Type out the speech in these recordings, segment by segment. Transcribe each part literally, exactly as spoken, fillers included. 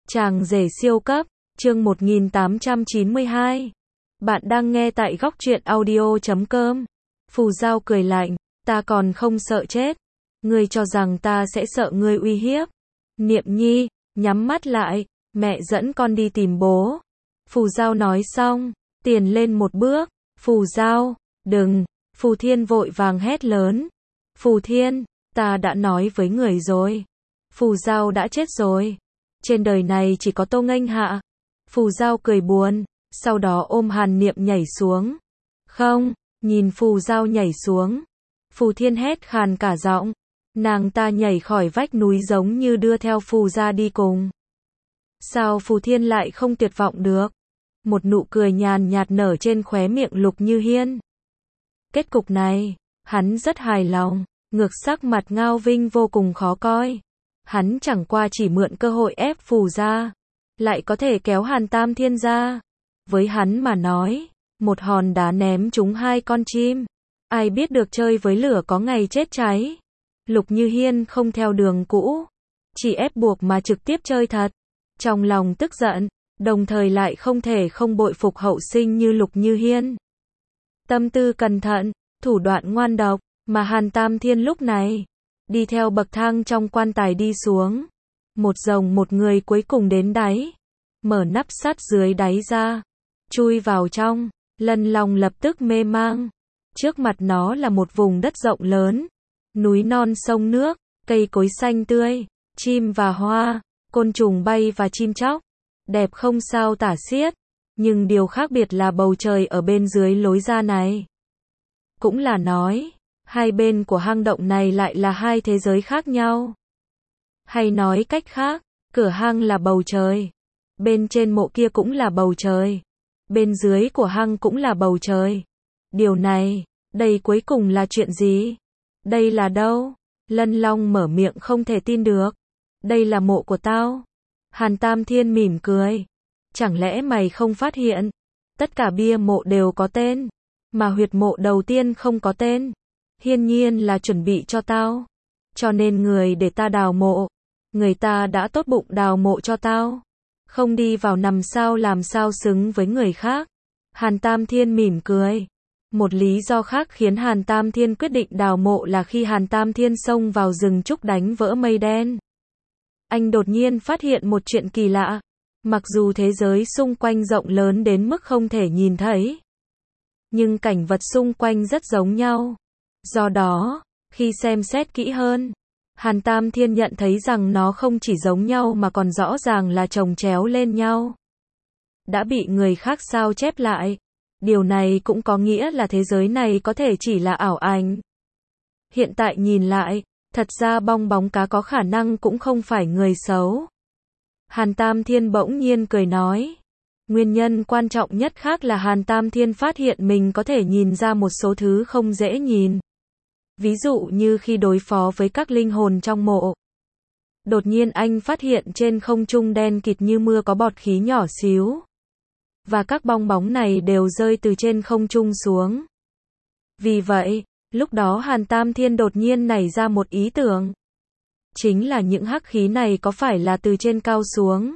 Chàng rể siêu cấp, chương một nghìn tám trăm chín mươi hai. Bạn đang nghe tại góc truyện audio chấm com. Phù Giao cười lạnh, ta còn không sợ chết. Ngươi cho rằng ta sẽ sợ ngươi uy hiếp. Niệm Nhi, nhắm mắt lại, mẹ dẫn con đi tìm bố. Phù Giao nói xong, tiền lên một bước. Phù Giao, đừng, Phù Thiên vội vàng hét lớn. Phù Thiên, ta đã nói với người rồi. Phù Giao đã chết rồi. Trên đời này chỉ có Tô Nghênh Hạ. Phù Giao cười buồn, sau đó ôm Hàn Niệm nhảy xuống. Không, nhìn Phù Giao nhảy xuống. Phù Thiên hét khàn cả giọng. Nàng ta nhảy khỏi vách núi giống như đưa theo Phù ra đi cùng. Sao Phù Thiên lại không tuyệt vọng được? Một nụ cười nhàn nhạt nở trên khóe miệng Lục Như Hiên. Kết cục này, hắn rất hài lòng, ngược sắc mặt Ngao Vinh vô cùng khó coi. Hắn chẳng qua chỉ mượn cơ hội ép Phù ra, lại có thể kéo Hàn Tam Thiên ra. Với hắn mà nói, một hòn đá ném trúng hai con chim. Ai biết được chơi với lửa có ngày chết cháy. Lục Như Hiên không theo đường cũ, chỉ ép buộc mà trực tiếp chơi thật. Trong lòng tức giận, đồng thời lại không thể không bội phục hậu sinh như Lục Như Hiên. Tâm tư cẩn thận, thủ đoạn ngoan độc, mà Hàn Tam Thiên lúc này đi theo bậc thang trong quan tài đi xuống. Một rồng một người cuối cùng đến đáy. Mở nắp sắt dưới đáy ra. Chui vào trong. Lân Long lập tức mê mang. Trước mặt nó là một vùng đất rộng lớn. Núi non sông nước. Cây cối xanh tươi. Chim và hoa. Côn trùng bay và chim chóc. Đẹp không sao tả xiết. Nhưng điều khác biệt là bầu trời ở bên dưới lối ra này. Cũng là nói, hai bên của hang động này lại là hai thế giới khác nhau. Hay nói cách khác, cửa hang là bầu trời. Bên trên mộ kia cũng là bầu trời. Bên dưới của hang cũng là bầu trời. Điều này, đây cuối cùng là chuyện gì? Đây là đâu? Lân Long mở miệng không thể tin được. Đây là mộ của tao. Hàn Tam Thiên mỉm cười. Chẳng lẽ mày không phát hiện? Tất cả bia mộ đều có tên. Mà huyệt mộ đầu tiên không có tên. Hiên nhiên là chuẩn bị cho tao. Cho nên người để ta đào mộ. Người ta đã tốt bụng đào mộ cho tao. Không đi vào nằm sao làm sao xứng với người khác. Hàn Tam Thiên mỉm cười. Một lý do khác khiến Hàn Tam Thiên quyết định đào mộ là khi Hàn Tam Thiên xông vào rừng trúc đánh vỡ mây đen. Anh đột nhiên phát hiện một chuyện kỳ lạ. Mặc dù thế giới xung quanh rộng lớn đến mức không thể nhìn thấy, nhưng cảnh vật xung quanh rất giống nhau. Do đó, khi xem xét kỹ hơn, Hàn Tam Thiên nhận thấy rằng nó không chỉ giống nhau mà còn rõ ràng là chồng chéo lên nhau. Đã bị người khác sao chép lại. Điều này cũng có nghĩa là thế giới này có thể chỉ là ảo ảnh. Hiện tại nhìn lại, thật ra bong bóng cá có khả năng cũng không phải người xấu. Hàn Tam Thiên bỗng nhiên cười nói. Nguyên nhân quan trọng nhất khác là Hàn Tam Thiên phát hiện mình có thể nhìn ra một số thứ không dễ nhìn. Ví dụ như khi đối phó với các linh hồn trong mộ. Đột nhiên anh phát hiện trên không trung đen kịt như mưa có bọt khí nhỏ xíu. Và các bong bóng này đều rơi từ trên không trung xuống. Vì vậy, lúc đó Hàn Tam Thiên đột nhiên nảy ra một ý tưởng. Chính là những hắc khí này có phải là từ trên cao xuống?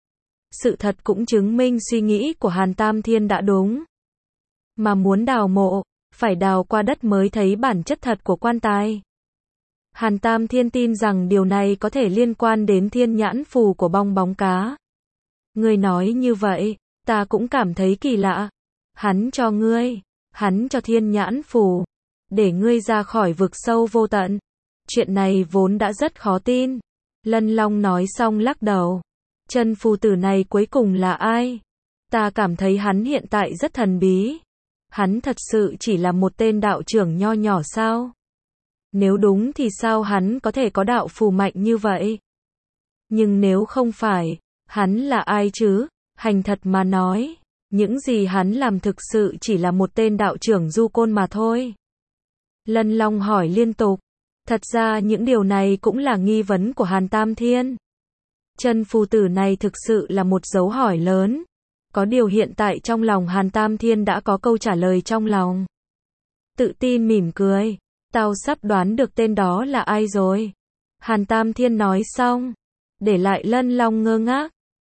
Sự thật cũng chứng minh suy nghĩ của Hàn Tam Thiên đã đúng. Mà muốn đào mộ, phải đào qua đất mới thấy bản chất thật của quan tài. Hàn Tam Thiên tin rằng điều này có thể liên quan đến thiên nhãn phù của bong bóng cá. Ngươi nói như vậy, ta cũng cảm thấy kỳ lạ. Hắn cho ngươi, hắn cho thiên nhãn phù, để ngươi ra khỏi vực sâu vô tận. Chuyện này vốn đã rất khó tin. Lân Long nói xong lắc đầu. Chân phù tử này cuối cùng là ai? Ta cảm thấy hắn hiện tại rất thần bí. Hắn thật sự chỉ là một tên đạo trưởng nho nhỏ sao? Nếu đúng thì sao hắn có thể có đạo phù mạnh như vậy? Nhưng nếu không phải, hắn là ai chứ? Hành thật mà nói, những gì hắn làm thực sự chỉ là một tên đạo trưởng du côn mà thôi. Lân Long hỏi liên tục. Thật ra những điều này cũng là nghi vấn của Hàn Tam Thiên. Chân phù tử này thực sự là một dấu hỏi lớn. Có điều hiện tại trong lòng Hàn Tam Thiên đã có câu trả lời trong lòng. Tự tin mỉm cười. Tao sắp đoán được tên đó là ai rồi. Hàn Tam Thiên nói xong. Để lại Lân Long ngơ ngác.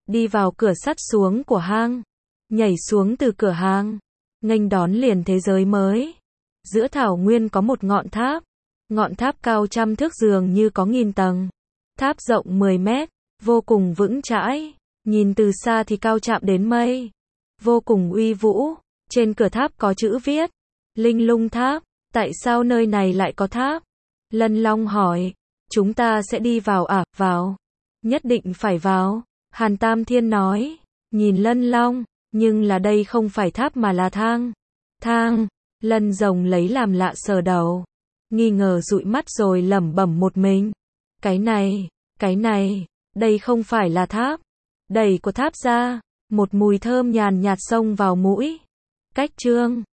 đi vào cửa sắt xuống của hang, nhảy xuống từ cửa hang, nghênh đón liền thế giới mới. Giữa thảo nguyên có một ngọn tháp, ngọn tháp cao trăm thước dường như có nghìn tầng. Tháp rộng mười mét, vô cùng vững chãi, nhìn từ xa thì cao chạm đến mây, vô cùng uy vũ. Trên cửa tháp có chữ viết, Linh Lung Tháp. Tại sao nơi này lại có tháp? Lân Long hỏi, chúng ta sẽ đi vào à? Vào. Nhất định phải vào. Hàn Tam Thiên nói, nhìn Lân Long, nhưng là đây không phải tháp mà là thang. Thang. Lân Rồng lấy làm lạ sờ đầu, nghi ngờ dụi mắt rồi lẩm bẩm một mình. Cái này, cái này, đây không phải là tháp. Đẩy của tháp ra, một mùi thơm nhàn nhạt xông vào mũi. Cách chương